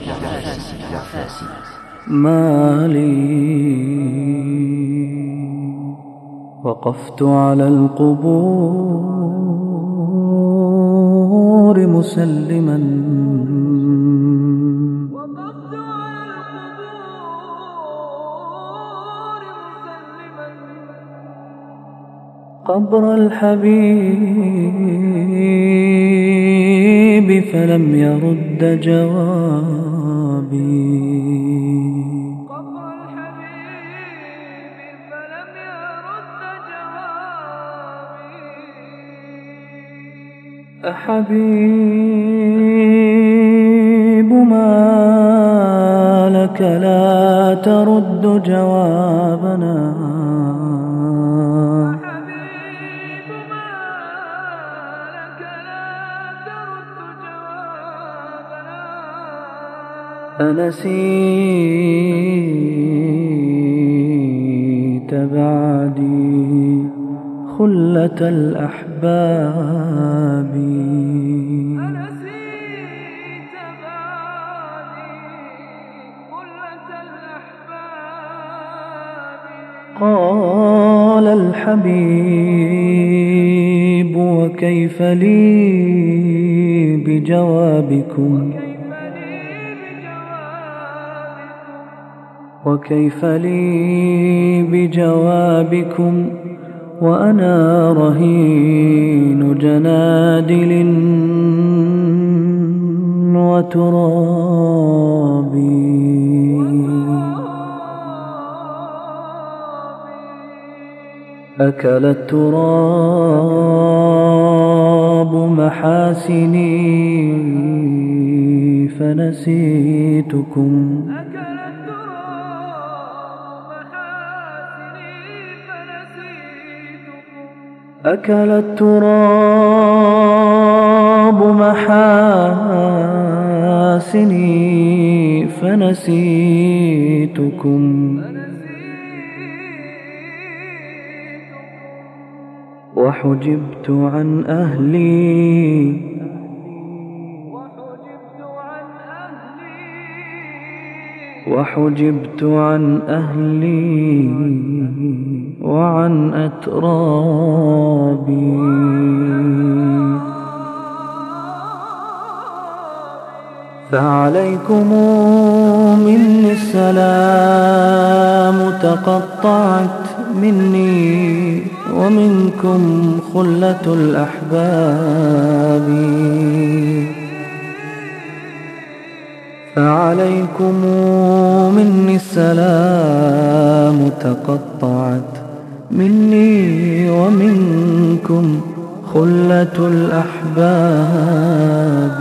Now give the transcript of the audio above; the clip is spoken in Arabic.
ما لي وقفت على القبور مسلما قبر الحبيب فلم يرد جوابي أحبيب ما لك لا ترد جوابنا أنسيت بعدي خلة الأحباب قال الحبيب وكيف لي بجوابكم وكيف لي بجوابكم وأنا رهين جنادل وتراب أكل التراب محاسني فنسيتكم أكل التراب محاسني فنسيتكم وحجبت عن أهلي وحجبت عن أهلي وعن أترابي فعليكم مني السلام تقطعت مني ومنكم خلة الأحباب فعليكم مني السلام تقطعت مني ومنكم خلة الأحباب